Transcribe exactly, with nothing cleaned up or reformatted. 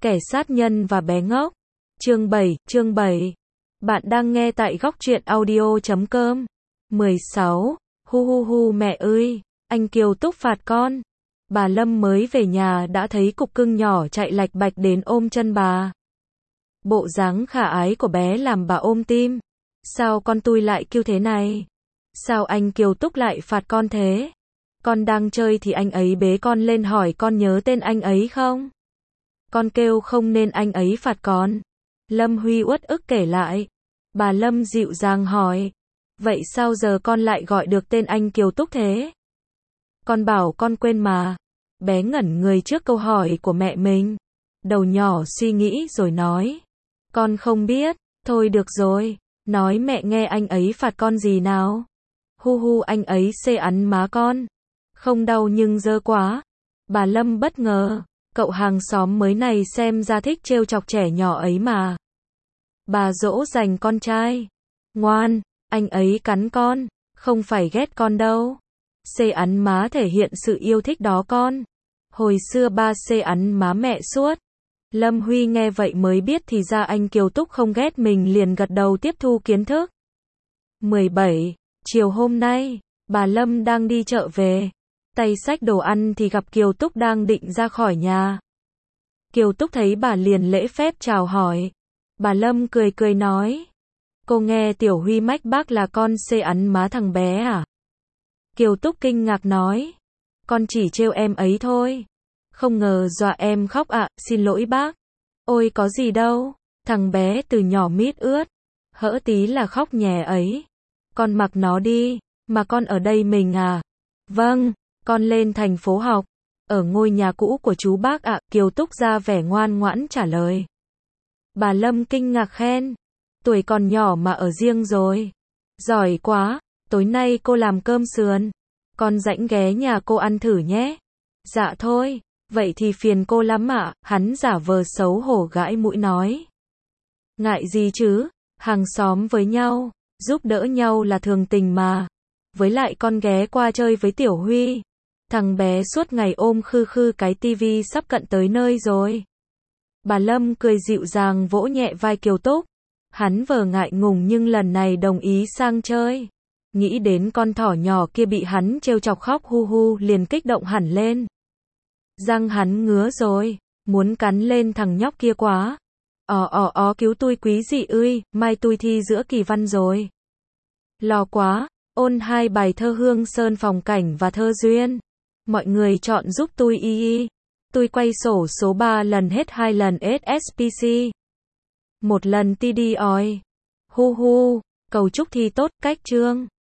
Kẻ sát nhân và bé ngốc. Chương bảy, chương bảy. Bạn đang nghe tại góc truyện audio chấm com. mười sáu. Hu hu hu mẹ ơi, anh Kiều Túc phạt con. Bà Lâm mới về nhà đã thấy cục cưng nhỏ chạy lạch bạch đến ôm chân bà. Bộ dáng khả ái của bé làm bà ôm tim. Sao con tui lại kêu thế này? Sao anh Kiều Túc lại phạt con thế? Con đang chơi thì anh ấy bế con lên hỏi con nhớ tên anh ấy không? Con kêu không nên anh ấy phạt con. Lâm Huy uất ức kể lại. Bà Lâm dịu dàng hỏi. Vậy sao giờ con lại gọi được tên anh Kiều Túc thế? Con bảo con quên mà. Bé ngẩn người trước câu hỏi của mẹ mình. Đầu nhỏ suy nghĩ rồi nói. Con không biết. Thôi được rồi. Nói mẹ nghe anh ấy phạt con gì nào? Hu hu anh ấy xê ắn má con. Không đau nhưng dơ quá. Bà Lâm bất ngờ. Cậu hàng xóm mới này xem ra thích trêu chọc trẻ nhỏ ấy mà. Bà dỗ dành con trai. Ngoan, anh ấy cắn con. Không phải ghét con đâu. Xê ắn má thể hiện sự yêu thích đó con. Hồi xưa ba xê ắn má mẹ suốt. Lâm Huy nghe vậy mới biết thì ra anh Kiều Túc không ghét mình, liền gật đầu tiếp thu kiến thức. mười bảy. Chiều hôm nay, bà Lâm đang đi chợ về. Tay xách đồ ăn thì gặp Kiều Túc đang định ra khỏi nhà. Kiều Túc thấy bà liền lễ phép chào hỏi. Bà Lâm cười cười nói. Cô nghe Tiểu Huy mách bác là con xê ắn má thằng bé à? Kiều Túc kinh ngạc nói. Con chỉ trêu em ấy thôi. Không ngờ dọa em khóc ạ, xin lỗi bác. Ôi có gì đâu, thằng bé từ nhỏ mít ướt. Hỡ tí là khóc nhè ấy. Con mặc nó đi, mà con ở đây mình à? Vâng, con lên thành phố học. Ở ngôi nhà cũ của chú bác ạ, Kiều Túc ra vẻ ngoan ngoãn trả lời. Bà Lâm kinh ngạc khen. Tuổi còn nhỏ mà ở riêng rồi. Giỏi quá, tối nay cô làm cơm sườn. Con rãnh ghé nhà cô ăn thử nhé. Dạ thôi, vậy thì phiền cô lắm ạ, hắn giả vờ xấu hổ gãi mũi nói. Ngại gì chứ, hàng xóm với nhau, giúp đỡ nhau là thường tình mà. Với lại con ghé qua chơi với Tiểu Huy. Thằng bé suốt ngày ôm khư khư cái tivi sắp cận tới nơi rồi. Bà Lâm cười dịu dàng vỗ nhẹ vai Kiều Túc. Hắn vờ ngại ngùng nhưng lần này đồng ý sang chơi. Nghĩ đến con thỏ nhỏ kia bị hắn trêu chọc khóc hu hu liền kích động hẳn lên. Răng hắn ngứa rồi, muốn cắn lên thằng nhóc kia quá. Ò ò ó cứu tui quý dị ơi, mai tui thi giữa kỳ văn rồi. Lo quá, ôn hai bài thơ Hương Sơn Phong Cảnh và thơ duyên. Mọi người chọn giúp tui y y. Tui quay sổ số ba lần hết hai lần ét ét pê xê. Một lần tê đê oi. Hu hu, cầu chúc thi tốt, cách chương.